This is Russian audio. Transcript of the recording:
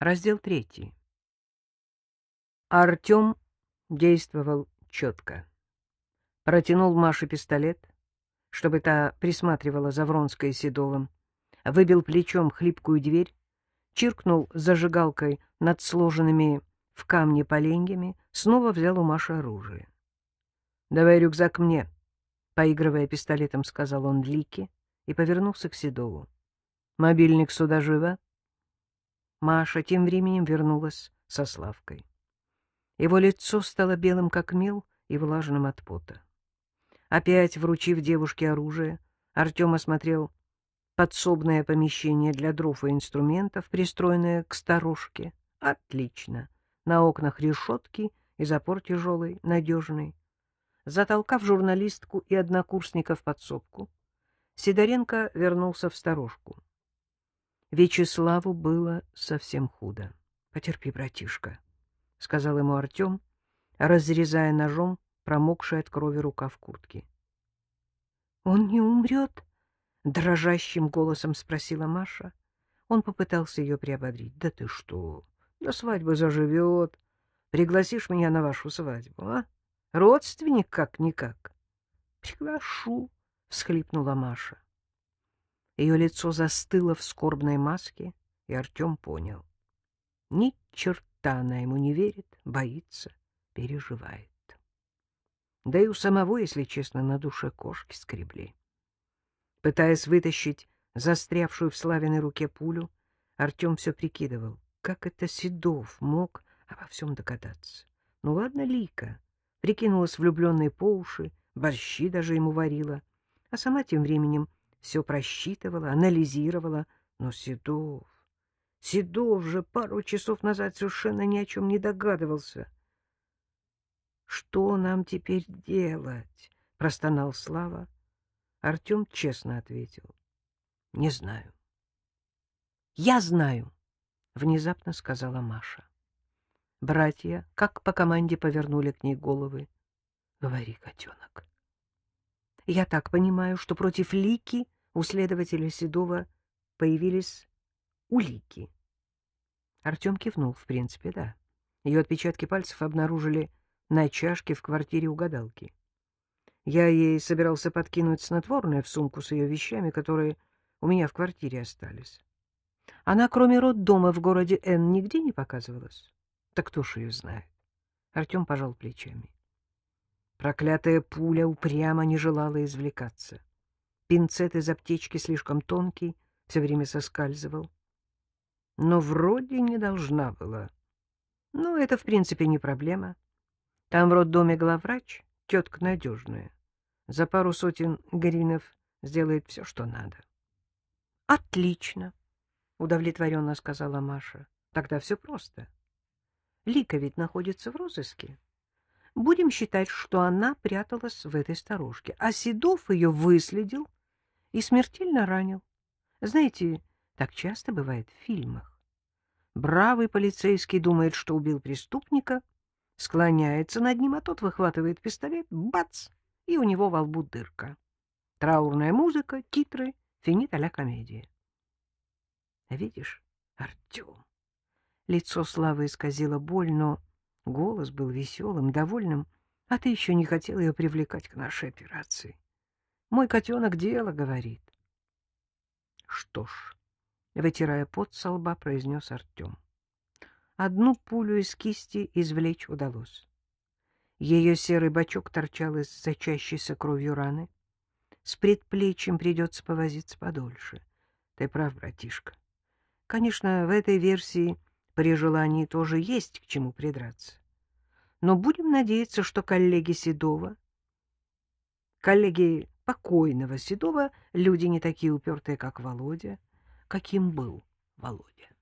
Раздел 3. Артем действовал четко. Протянул Маше пистолет, чтобы та присматривала за Вронской и Седовым, выбил плечом хлипкую дверь, чиркнул зажигалкой над сложенными в камне поленьями, снова взял у Маши оружие. — Давай рюкзак мне, — поигрывая пистолетом, сказал он Лике и повернулся к Седову. — Мобильник сюда живо? Маша тем временем вернулась со Славкой. Его лицо стало белым, как мел, и влажным от пота. Опять вручив девушке оружие, Артем осмотрел подсобное помещение для дров и инструментов, пристроенное к сторожке. Отлично. На окнах решетки и запор тяжелый, надежный. Затолкав журналистку и однокурсника в подсобку, Сидоренко вернулся в сторожку. Вячеславу было совсем худо. — Потерпи, братишка, — сказал ему Артем, разрезая ножом промокший от крови рукав куртки. — Он не умрет? — дрожащим голосом спросила Маша. Он попытался ее приободрить. — Да ты что? До свадьбы заживет. Пригласишь меня на вашу свадьбу, а? Родственник как-никак. — Приглашу, — всхлипнула Маша. Ее лицо застыло в скорбной маске, и Артем понял. Ни черта она ему не верит, боится, переживает. Да и у самого, если честно, на душе кошки скребли. Пытаясь вытащить застрявшую в Славиной руке пулю, Артем все прикидывал, как это Седов мог обо всем догадаться. Ну ладно, Лика прикинулась влюбленной по уши, борщи даже ему варила, а сама тем временем все просчитывала, анализировала. Но Седов же пару часов назад совершенно ни о чем не догадывался. — Что нам теперь делать? — простонал Слава. Артем честно ответил. — Не знаю. — Я знаю, — внезапно сказала Маша. Братья, как по команде, повернули к ней головы. — Говори, котенок. — Я так понимаю, что против Лики у следователя Седова появились улики. Артем кивнул. В принципе, да. Ее отпечатки пальцев обнаружили на чашке в квартире у гадалки. Я ей собирался подкинуть снотворное в сумку с ее вещами, которые у меня в квартире остались. Она, кроме роддома в городе Н, нигде не показывалась. Так кто ж ее знает? Артем пожал плечами. Проклятая пуля упрямо не желала извлекаться. Пинцет из аптечки слишком тонкий, все время соскальзывал. Но вроде не должна была. Ну, это, в принципе, не проблема. Там в роддоме главврач, тетка надежная. За пару сотен гринов сделает все, что надо. — Отлично, — удовлетворенно сказала Маша. — Тогда все просто. Лика ведь находится в розыске. Будем считать, что она пряталась в этой сторожке, а Седов ее выследил и смертельно ранил. Знаете, так часто бывает в фильмах. Бравый полицейский думает, что убил преступника, склоняется над ним, а тот выхватывает пистолет, бац, и у него во лбу дырка. Траурная музыка, титры, финит а-ля комедия. Видишь, Артем? Лицо Славы исказило боль, но голос был веселым, довольным, а ты еще не хотел ее привлекать к нашей операции. Мой котенок дело говорит. Что ж, вытирая пот со лба, произнес Артем. Одну пулю из кисти извлечь удалось. Ее серый бочок торчал из сочащейся кровью раны. С предплечьем придется повозиться подольше. Ты прав, братишка. Конечно, в этой версии при желании тоже есть к чему придраться. Но будем надеяться, что коллеги покойного Седова, люди не такие упертые, как Володя, каким был Володя.